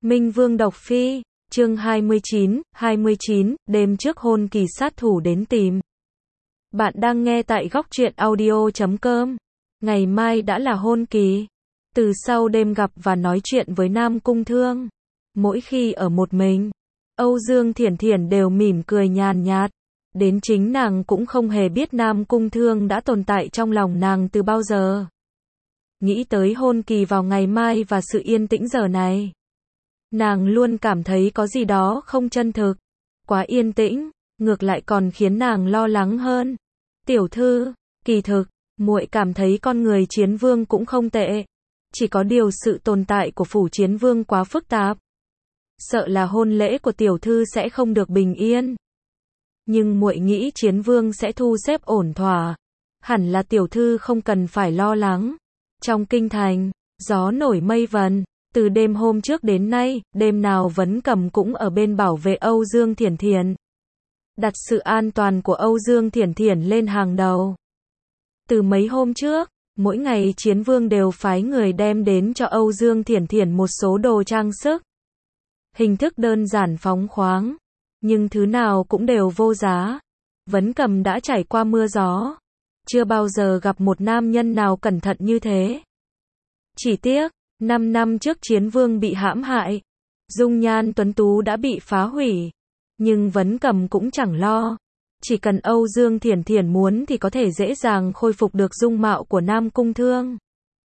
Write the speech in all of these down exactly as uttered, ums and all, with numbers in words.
Minh Vương độc phi, chương hai mươi chín, hai mươi chín, đêm trước hôn kỳ sát thủ đến tìm. Bạn đang nghe tại góc truyện audio chấm com. Ngày mai đã là hôn kỳ. Từ sau đêm gặp và nói chuyện với Nam Cung Thương, mỗi khi ở một mình, Âu Dương Thiển Thiển đều mỉm cười nhàn nhạt. Đến chính nàng cũng không hề biết Nam Cung Thương đã tồn tại trong lòng nàng từ bao giờ. Nghĩ tới hôn kỳ vào ngày mai và sự yên tĩnh giờ này, nàng luôn cảm thấy có gì đó không chân thực. Quá yên tĩnh, ngược lại còn khiến nàng lo lắng hơn. Tiểu thư, kỳ thực, muội cảm thấy con người Chiến Vương cũng không tệ. Chỉ có điều sự tồn tại của phủ Chiến Vương quá phức tạp. Sợ là hôn lễ của tiểu thư sẽ không được bình yên. Nhưng muội nghĩ Chiến Vương sẽ thu xếp ổn thỏa. Hẳn là tiểu thư không cần phải lo lắng. Trong kinh thành, gió nổi mây vần. Từ đêm hôm trước đến nay, đêm nào Vấn Cầm cũng ở bên bảo vệ Âu Dương Thiển Thiển. Đặt sự an toàn của Âu Dương Thiển Thiển lên hàng đầu. Từ mấy hôm trước, mỗi ngày Chiến Vương đều phái người đem đến cho Âu Dương Thiển Thiển một số đồ trang sức. Hình thức đơn giản phóng khoáng, nhưng thứ nào cũng đều vô giá. Vấn Cầm đã trải qua mưa gió, chưa bao giờ gặp một nam nhân nào cẩn thận như thế. Chỉ tiếc, năm năm trước Chiến Vương bị hãm hại, dung nhan tuấn tú đã bị phá hủy, nhưng Vấn Cầm cũng chẳng lo. Chỉ cần Âu Dương Thiển Thiển muốn thì có thể dễ dàng khôi phục được dung mạo của Nam Cung Thương.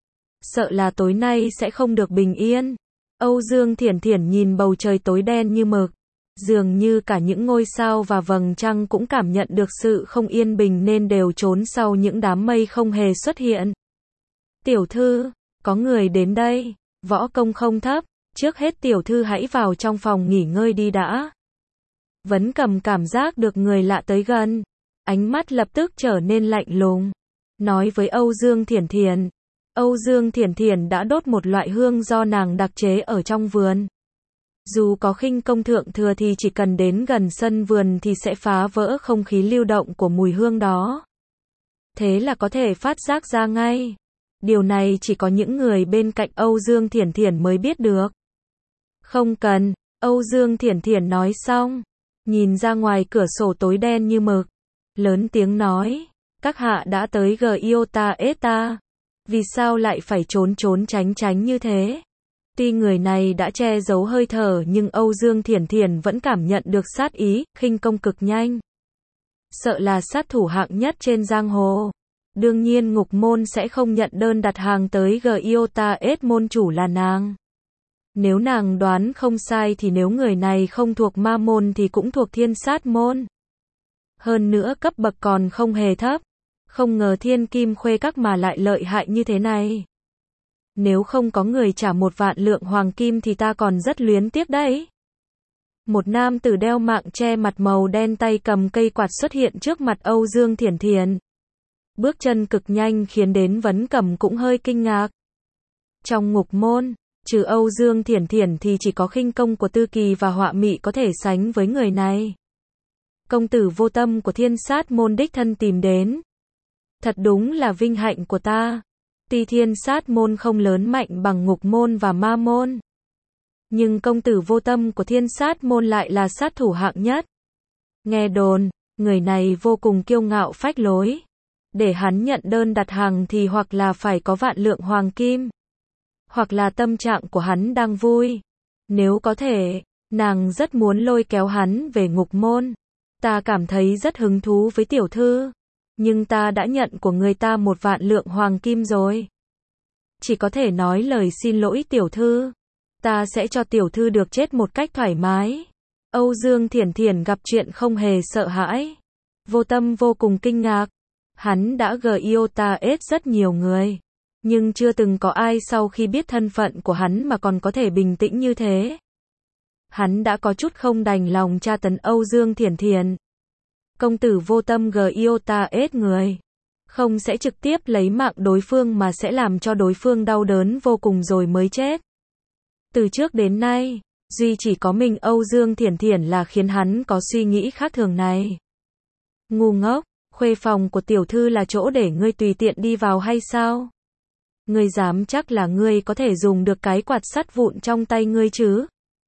Sợ là tối nay sẽ không được bình yên. Âu Dương Thiển Thiển nhìn bầu trời tối đen như mực, dường như cả những ngôi sao và vầng trăng cũng cảm nhận được sự không yên bình nên đều trốn sau những đám mây không hề xuất hiện. Tiểu thư, có người đến đây. Võ công không thấp, trước hết tiểu thư hãy vào trong phòng nghỉ ngơi đi đã. Vấn Cầm cảm giác được người lạ tới gần, ánh mắt lập tức trở nên lạnh lùng, nói với Âu Dương Thiển Thiển. Âu Dương Thiển Thiển đã đốt một loại hương do nàng đặc chế ở trong vườn. Dù có khinh công thượng thừa thì chỉ cần đến gần sân vườn thì sẽ phá vỡ không khí lưu động của mùi hương đó. Thế là có thể phát giác ra ngay. Điều này chỉ có những người bên cạnh Âu Dương Thiển Thiển mới biết được. Không cần, Âu Dương Thiển Thiển nói xong, nhìn ra ngoài cửa sổ tối đen như mực, lớn tiếng nói, các hạ đã tới Giota Eta, vì sao lại phải trốn trốn tránh tránh như thế? Tuy người này đã che giấu hơi thở nhưng Âu Dương Thiển Thiển vẫn cảm nhận được sát ý, khinh công cực nhanh. Sợ là sát thủ hạng nhất trên giang hồ. Đương nhiên Ngục Môn sẽ không nhận đơn đặt hàng tới Giota S môn chủ là nàng. Nếu nàng đoán không sai thì nếu người này không thuộc ma môn thì cũng thuộc thiên sát môn. Hơn nữa cấp bậc còn không hề thấp. Không ngờ thiên kim khuê các mà lại lợi hại như thế này. Nếu không có người trả một vạn lượng hoàng kim thì ta còn rất luyến tiếc đấy. Một nam tử đeo mạng che mặt màu đen tay cầm cây quạt xuất hiện trước mặt Âu Dương Thiển Thiển. Bước chân cực nhanh khiến đến Vấn Cầm cũng hơi kinh ngạc. Trong Ngục Môn, trừ Âu Dương Thiển Thiển thì chỉ có khinh công của Tư Kỳ và Họa Mị có thể sánh với người này. Công tử Vô Tâm của thiên sát môn đích thân tìm đến. Thật đúng là vinh hạnh của ta. Tuy thiên sát môn không lớn mạnh bằng Ngục Môn và Ma môn, nhưng công tử Vô Tâm của thiên sát môn lại là sát thủ hạng nhất. Nghe đồn, người này vô cùng kiêu ngạo phách lối. Để hắn nhận đơn đặt hàng thì hoặc là phải có vạn lượng hoàng kim, hoặc là tâm trạng của hắn đang vui. Nếu có thể, nàng rất muốn lôi kéo hắn về Ngục Môn. Ta cảm thấy rất hứng thú với tiểu thư, nhưng ta đã nhận của người ta một vạn lượng hoàng kim rồi. Chỉ có thể nói lời xin lỗi tiểu thư. Ta sẽ cho tiểu thư được chết một cách thoải mái. Âu Dương Thiển Thiển gặp chuyện không hề sợ hãi. Vô Tâm vô cùng kinh ngạc. Hắn đã Giota S rất nhiều người, nhưng chưa từng có ai sau khi biết thân phận của hắn mà còn có thể bình tĩnh như thế. Hắn đã có chút không đành lòng tra tấn Âu Dương Thiển Thiển. Công tử Vô Tâm Giota S người, không sẽ trực tiếp lấy mạng đối phương mà sẽ làm cho đối phương đau đớn vô cùng rồi mới chết. Từ trước đến nay, duy chỉ có mình Âu Dương Thiển Thiển là khiến hắn có suy nghĩ khác thường này. Ngu ngốc. Khuê phòng của tiểu thư là chỗ để ngươi tùy tiện đi vào hay sao? Ngươi dám chắc là ngươi có thể dùng được cái quạt sắt vụn trong tay ngươi chứ?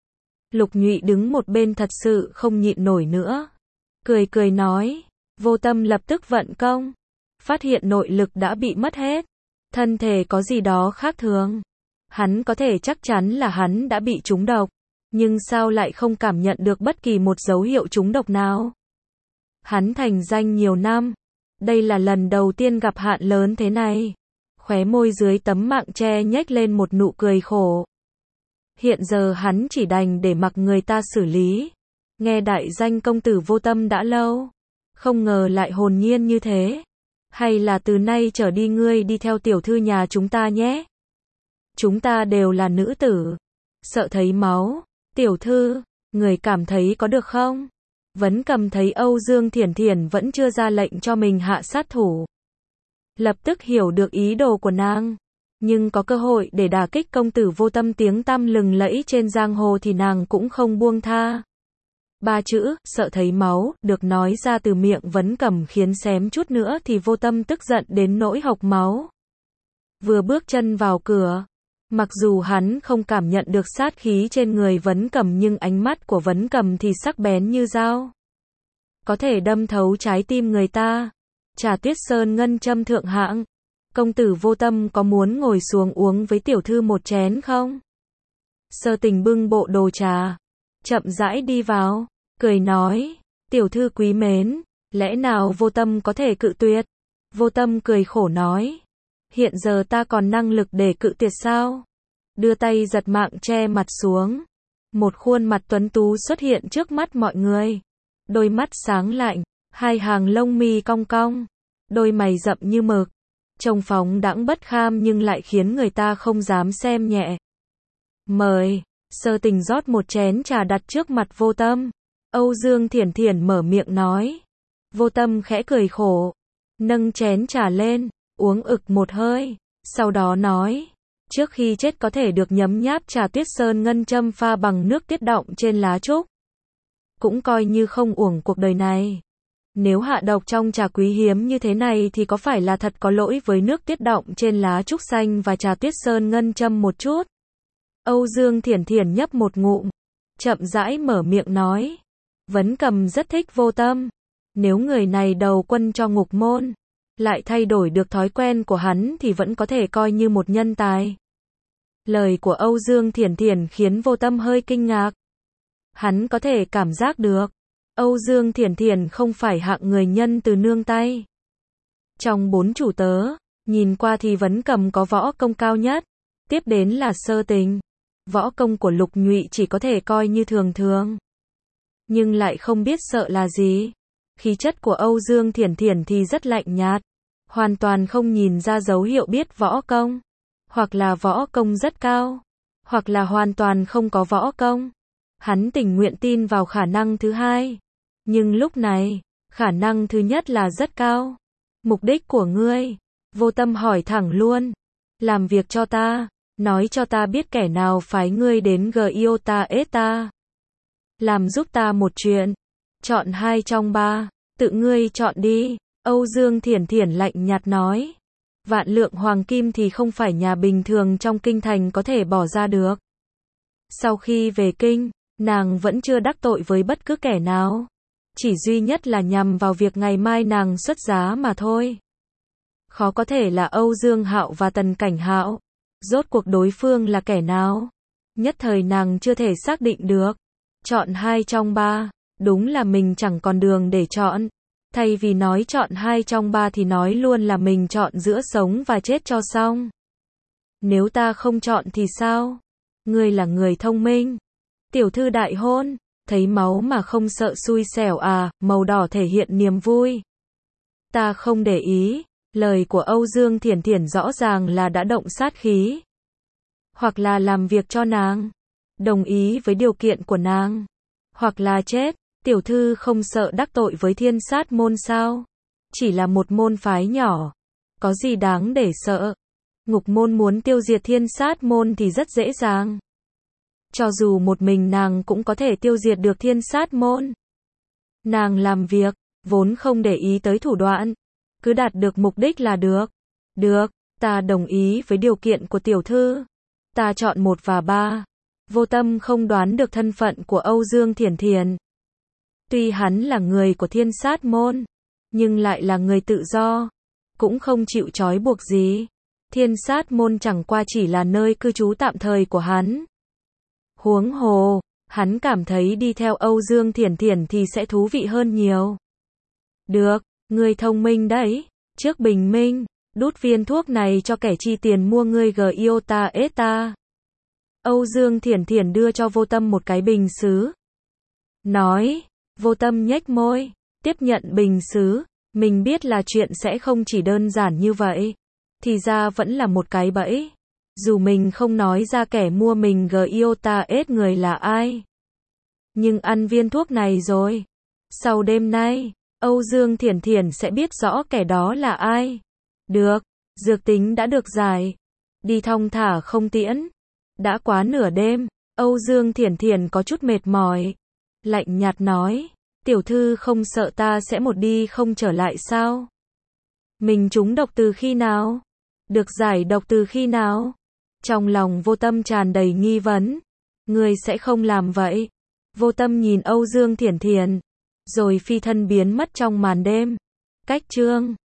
Lục Nhụy đứng một bên thật sự không nhịn nổi nữa. Cười cười nói, Vô Tâm lập tức vận công. Phát hiện nội lực đã bị mất hết. Thân thể có gì đó khác thường. Hắn có thể chắc chắn là hắn đã bị trúng độc. Nhưng sao lại không cảm nhận được bất kỳ một dấu hiệu trúng độc nào? Hắn thành danh nhiều năm. Đây là lần đầu tiên gặp hạn lớn thế này. Khóe môi dưới tấm mạng che nhếch lên một nụ cười khổ. Hiện giờ hắn chỉ đành để mặc người ta xử lý. Nghe đại danh công tử Vô Tâm đã lâu. Không ngờ lại hồn nhiên như thế. Hay là từ nay trở đi ngươi đi theo tiểu thư nhà chúng ta nhé. Chúng ta đều là nữ tử. Sợ thấy máu. Tiểu thư, người cảm thấy có được không? Vấn Cầm thấy Âu Dương Thiển Thiển vẫn chưa ra lệnh cho mình hạ sát thủ. Lập tức hiểu được ý đồ của nàng. Nhưng có cơ hội để đả kích công tử Vô Tâm tiếng tăm lừng lẫy trên giang hồ thì nàng cũng không buông tha. Ba chữ, sợ thấy máu, được nói ra từ miệng Vấn Cầm khiến xém chút nữa thì Vô Tâm tức giận đến nỗi hộc máu. Vừa bước chân vào cửa, mặc dù hắn không cảm nhận được sát khí trên người Vấn Cầm nhưng ánh mắt của Vấn Cầm thì sắc bén như dao. Có thể đâm thấu trái tim người ta. Trà Tuyết Sơn ngân châm thượng hạng. Công tử Vô Tâm có muốn ngồi xuống uống với tiểu thư một chén không? Sơ Tình bưng bộ đồ trà, chậm rãi đi vào, cười nói, tiểu thư quý mến, lẽ nào Vô Tâm có thể cự tuyệt? Vô Tâm cười khổ nói, hiện giờ ta còn năng lực để cự tuyệt sao? Đưa tay giật mạng che mặt xuống. Một khuôn mặt tuấn tú xuất hiện trước mắt mọi người. Đôi mắt sáng lạnh, hai hàng lông mi cong cong, đôi mày rậm như mực. Trông phóng đãng bất kham nhưng lại khiến người ta không dám xem nhẹ. Mời, Sơ Tình rót một chén trà đặt trước mặt Vô Tâm. Âu Dương Thiển Thiển mở miệng nói. Vô Tâm khẽ cười khổ, nâng chén trà lên, uống ực một hơi, sau đó nói, trước khi chết có thể được nhấm nháp trà Tuyết Sơn ngân châm pha bằng nước tiết động trên lá trúc. Cũng coi như không uổng cuộc đời này. Nếu hạ độc trong trà quý hiếm như thế này thì có phải là thật có lỗi với nước tiết động trên lá trúc xanh và trà Tuyết Sơn ngân châm một chút? Âu Dương Thiển Thiển nhấp một ngụm, chậm rãi mở miệng nói. Vấn Cầm rất thích Vô Tâm. Nếu người này đầu quân cho ngục môn, lại thay đổi được thói quen của hắn thì vẫn có thể coi như một nhân tài. Lời của Âu Dương Thiển Thiển khiến Vô Tâm hơi kinh ngạc. Hắn có thể cảm giác được. Âu Dương Thiển Thiển không phải hạng người nhân từ nương tay. Trong bốn chủ tớ, nhìn qua thì Vấn Cầm có võ công cao nhất. Tiếp đến là Sơ Tình. Võ công của Lục Nhụy chỉ có thể coi như thường thường. Nhưng lại không biết sợ là gì. Khí chất của Âu Dương Thiển Thiển thì rất lạnh nhạt. Hoàn toàn không nhìn ra dấu hiệu biết võ công. Hoặc là võ công rất cao. Hoặc là hoàn toàn không có võ công. Hắn tình nguyện tin vào khả năng thứ hai. Nhưng lúc này, khả năng thứ nhất là rất cao. Mục đích của ngươi? Vô Tâm hỏi thẳng luôn. Làm việc cho ta. Nói cho ta biết kẻ nào phái ngươi đến Giota Eta. Làm giúp ta một chuyện. Chọn hai trong ba. Tự ngươi chọn đi. Âu Dương Thiển Thiển lạnh nhạt nói. Vạn lượng hoàng kim thì không phải nhà bình thường trong kinh thành có thể bỏ ra được. Sau khi về kinh, nàng vẫn chưa đắc tội với bất cứ kẻ nào. Chỉ duy nhất là nhằm vào việc ngày mai nàng xuất giá mà thôi. Khó có thể là Âu Dương Hạo và Tần Cảnh Hạo. Rốt cuộc đối phương là kẻ nào? Nhất thời nàng chưa thể xác định được. Chọn hai trong ba. Đúng là mình chẳng còn đường để chọn. Thay vì nói chọn hai trong ba thì nói luôn là mình chọn giữa sống và chết cho xong. Nếu ta không chọn thì sao? Ngươi là người thông minh. Tiểu thư đại hôn, thấy máu mà không sợ xui xẻo à, màu đỏ thể hiện niềm vui. Ta không để ý, lời của Âu Dương Thiển Thiển rõ ràng là đã động sát khí. Hoặc là làm việc cho nàng, đồng ý với điều kiện của nàng. Hoặc là chết, tiểu thư không sợ đắc tội với Thiên Sát môn sao? Chỉ là một môn phái nhỏ, có gì đáng để sợ? Ngục môn muốn tiêu diệt Thiên Sát môn thì rất dễ dàng. Cho dù một mình nàng cũng có thể tiêu diệt được Thiên Sát môn. Nàng làm việc, vốn không để ý tới thủ đoạn. Cứ đạt được mục đích là được. Được, ta đồng ý với điều kiện của tiểu thư. Ta chọn một và ba. Vô Tâm không đoán được thân phận của Âu Dương Thiển Thiển. Tuy hắn là người của Thiên Sát môn, nhưng lại là người tự do, cũng không chịu trói buộc gì. Thiên Sát môn chẳng qua chỉ là nơi cư trú tạm thời của hắn. Huống hồ, hắn cảm thấy đi theo Âu Dương Thiển Thiển thì sẽ thú vị hơn nhiều. Được, ngươi thông minh đấy. Trước bình minh, đút viên thuốc này cho kẻ chi tiền mua ngươi Giota Eta. Âu Dương Thiển Thiển đưa cho Vô Tâm một cái bình sứ. Nói, Vô Tâm nhếch môi, tiếp nhận bình sứ. Mình biết là chuyện sẽ không chỉ đơn giản như vậy. Thì ra vẫn là một cái bẫy. Dù mình không nói ra kẻ mua mình Giota Et người là ai. Nhưng ăn viên thuốc này rồi. Sau đêm nay, Âu Dương Thiển Thiển sẽ biết rõ kẻ đó là ai. Được, dược tính đã được giải. Đi thong thả không tiễn. Đã quá nửa đêm, Âu Dương Thiển Thiển có chút mệt mỏi. Lạnh nhạt nói, tiểu thư không sợ ta sẽ một đi không trở lại sao? Mình trúng độc từ khi nào? Được giải độc từ khi nào? Trong lòng Vô Tâm tràn đầy nghi vấn. Người sẽ không làm vậy. Vô Tâm nhìn Âu Dương Thiển Thiển, rồi phi thân biến mất trong màn đêm. Cách chương